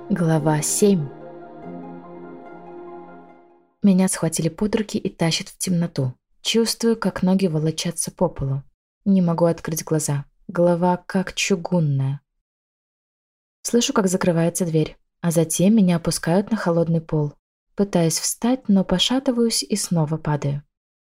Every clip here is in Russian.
Глава 7. Меня схватили под руки и тащат в темноту. Чувствую, как ноги волочатся по полу. Не могу открыть глаза. Голова как чугунная. Слышу, как закрывается дверь, а затем меня опускают на холодный пол. Пытаюсь встать, но пошатываюсь и снова падаю.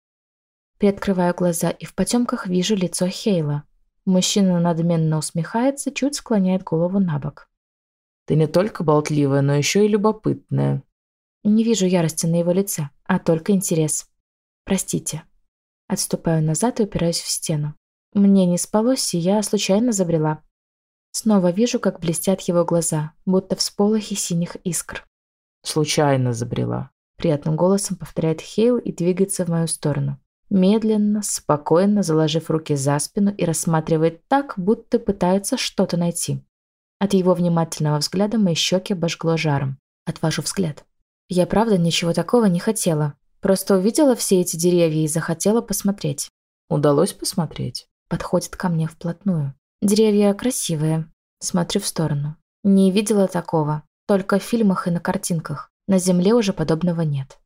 Приоткрываю глаза и в потемках вижу лицо Хейла. Мужчина надменно усмехается, чуть склоняет голову на бок. Ты не только болтливая, но еще и любопытная. Не вижу ярости на его лице, а только интерес. Простите. Отступаю назад и упираюсь в стену. Мне не спалось, и я случайно забрела. Снова вижу, как блестят его глаза, будто всполохи синих искр. Случайно забрела. Приятным голосом повторяет Хейл и двигается в мою сторону. Медленно, спокойно, заложив руки за спину и рассматривает так, будто пытается что-то найти. От его внимательного взгляда мои щеки обожгло жаром. Отвожу взгляд. Я правда ничего такого не хотела. Просто увидела все эти деревья и захотела посмотреть. Удалось посмотреть? Подходит ко мне вплотную. Деревья красивые. Смотрю в сторону. Не видела такого. Только в фильмах и на картинках. На земле уже подобного нет.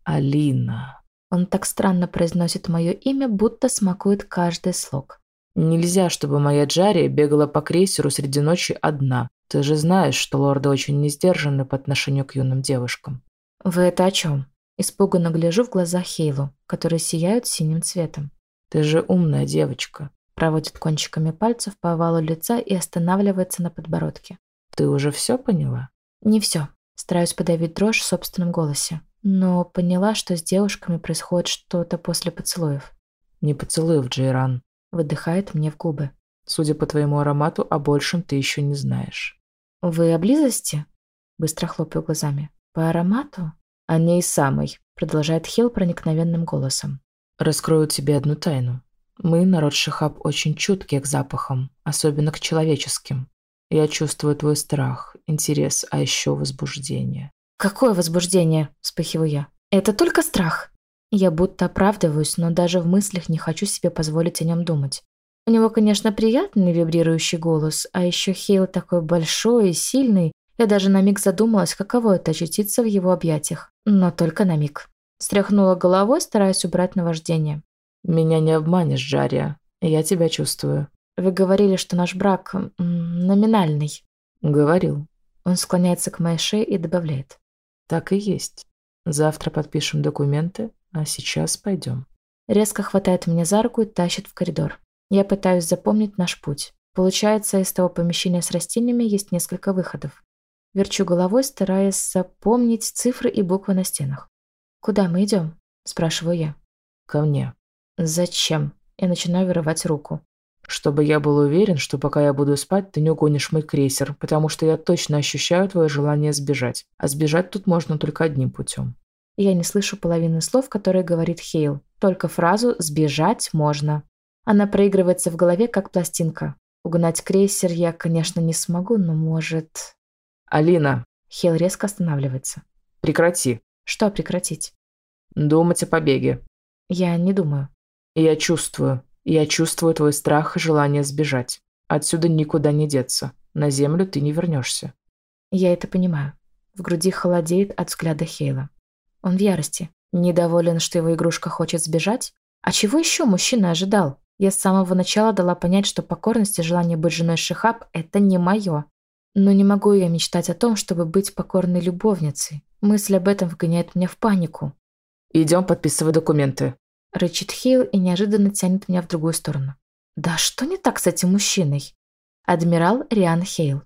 Алина. Он так странно произносит мое имя, будто смакует каждый слог. Нельзя, чтобы моя Джария бегала по крейсеру среди ночи одна. Ты же знаешь, что лорды очень несдержанны по отношению к юным девушкам. Вы это о чем? Испуганно гляжу в глаза Хейлу, которые сияют синим цветом. Ты же умная девочка. Проводит кончиками пальцев по овалу лица и останавливается на подбородке. Ты уже все поняла? Не все. Стараюсь подавить дрожь в собственном голосе. Но поняла, что с девушками происходит что-то после поцелуев. Не поцелуев, Джейран. Выдыхает мне в губы. Судя по твоему аромату, о большем ты еще не знаешь. Вы о близости? Быстро хлопаю глазами. По аромату? О ней самой. Продолжает Хейл проникновенным голосом. Раскрою тебе одну тайну. Мы, народ Шихаб, очень чуткие к запахам, особенно к человеческим. Я чувствую твой страх, интерес, а еще возбуждение. Какое возбуждение? Вспыхиваю я. Это только страх. Я будто оправдываюсь, но даже в мыслях не хочу себе позволить о нем думать. У него, конечно, приятный вибрирующий голос, а еще Хейл такой большой и сильный. Я даже на миг задумалась, каково это очутиться в его объятиях. Но только на миг. Стряхнула головой, стараясь убрать наваждение. Меня не обманешь, Джария. Я тебя чувствую. Вы говорили, что наш брак номинальный. Говорил. Он склоняется к моей шее и добавляет. Так и есть. Завтра подпишем документы, а сейчас пойдем. Резко хватает меня за руку и тащит в коридор. Я пытаюсь запомнить наш путь. Получается, из того помещения с растениями есть несколько выходов. Верчу головой, стараясь запомнить цифры и буквы на стенах. «Куда мы идем?» – спрашиваю я. Ко мне. «Зачем?» Я начинаю вырывать руку. Чтобы я был уверен, что пока я буду спать, ты не угонишь мой крейсер, потому что я точно ощущаю твое желание сбежать. А сбежать тут можно только одним путем. Я не слышу половины слов, которые говорит Хейл. Только фразу «сбежать можно». Она проигрывается в голове, как пластинка. Угнать крейсер я, конечно, не смогу, но может... Алина. Хейл резко останавливается. Прекрати. Что прекратить? Думать о побеге. Я не думаю. Я чувствую. Я чувствую твой страх и желание сбежать. Отсюда никуда не деться. На землю ты не вернешься. Я это понимаю. В груди холодеет от взгляда Хейла. Он в ярости. Недоволен, что его игрушка хочет сбежать? А чего еще мужчина ожидал? Я с самого начала дала понять, что покорность и желание быть женой Шихаб – это не мое. Но не могу я мечтать о том, чтобы быть покорной любовницей. Мысль об этом вгоняет меня в панику. Идем подписывать документы. Рычит Хейл и неожиданно тянет меня в другую сторону. Да что не так с этим мужчиной? Адмирал Риан Хейл.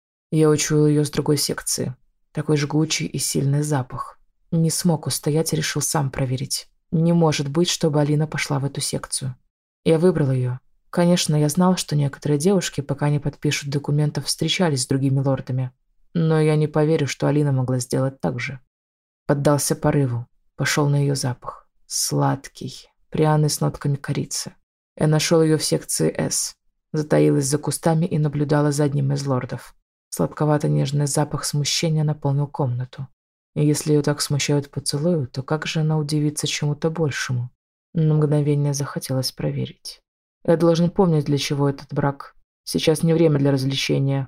Я учуял ее с другой секции. Такой жгучий и сильный запах. Не смог устоять и решил сам проверить. Не может быть, чтобы Алина пошла в эту секцию. Я выбрал ее. Конечно, я знал, что некоторые девушки, пока не подпишут документов, встречались с другими лордами. Но я не поверю, что Алина могла сделать так же. Поддался порыву. Пошел на ее запах. Сладкий, пряный с нотками корицы. Я нашел ее в секции «С». Затаилась за кустами и наблюдала за одним из лордов. Сладковато-нежный запах смущения наполнил комнату. И если ее так смущают поцелуи, то как же она удивится чему-то большему? На мгновение захотелось проверить. Я должен помнить, для чего этот брак. Сейчас не время для развлечения.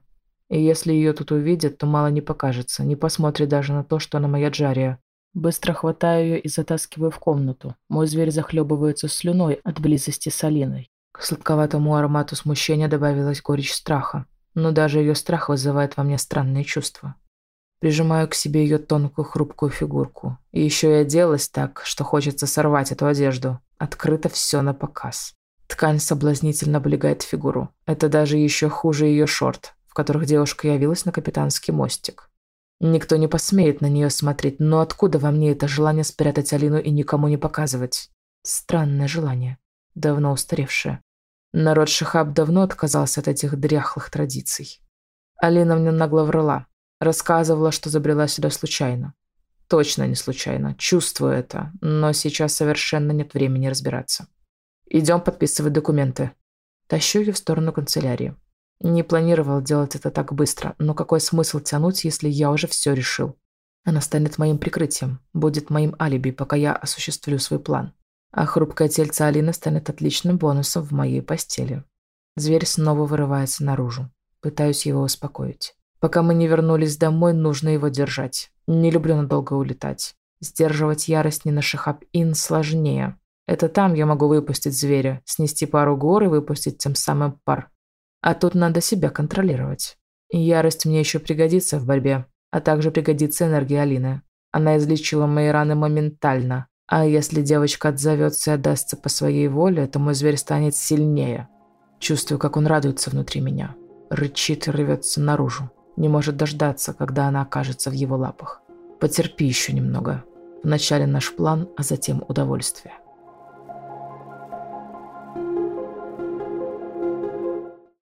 И если ее тут увидят, то мало не покажется, не посмотрит даже на то, что она моя Джария. Быстро хватаю ее и затаскиваю в комнату. Мой зверь захлебывается слюной от близости с Алиной. К сладковатому аромату смущения добавилась горечь страха. Но даже ее страх вызывает во мне странные чувства. Прижимаю к себе ее тонкую хрупкую фигурку. И еще и оделась так, что хочется сорвать эту одежду. Открыто все на показ. Ткань соблазнительно облегает фигуру. Это даже еще хуже ее шорт, в которых девушка явилась на капитанский мостик. Никто не посмеет на нее смотреть, но откуда во мне это желание спрятать Алину и никому не показывать? Странное желание, давно устаревшее. Народ Шихаб давно отказался от этих дряхлых традиций. Алина мне нагло врала. Рассказывала, что забрела сюда случайно. Точно не случайно, чувствую это, но сейчас совершенно нет времени разбираться. Идем подписывать документы. Тащу ее в сторону канцелярии. Не планировал делать это так быстро, но какой смысл тянуть, если я уже все решил? Она станет моим прикрытием, будет моим алиби, пока я осуществлю свой план. А хрупкое тельце Алины станет отличным бонусом в моей постели. Зверь снова вырывается наружу. Пытаюсь его успокоить. Пока мы не вернулись домой, нужно его держать. Не люблю надолго улетать. Сдерживать ярость не на Шихаб-Ин сложнее. Это там я могу выпустить зверя, снести пару гор и выпустить тем самым пар. А тут надо себя контролировать. И ярость мне еще пригодится в борьбе, а также пригодится энергия Алины. Она излечила мои раны моментально. А если девочка отзовется и отдастся по своей воле, то мой зверь станет сильнее. Чувствую, как он радуется внутри меня. Рычит и рвется наружу. Не может дождаться, когда она окажется в его лапах. Потерпи еще немного. Вначале наш план, а затем удовольствие.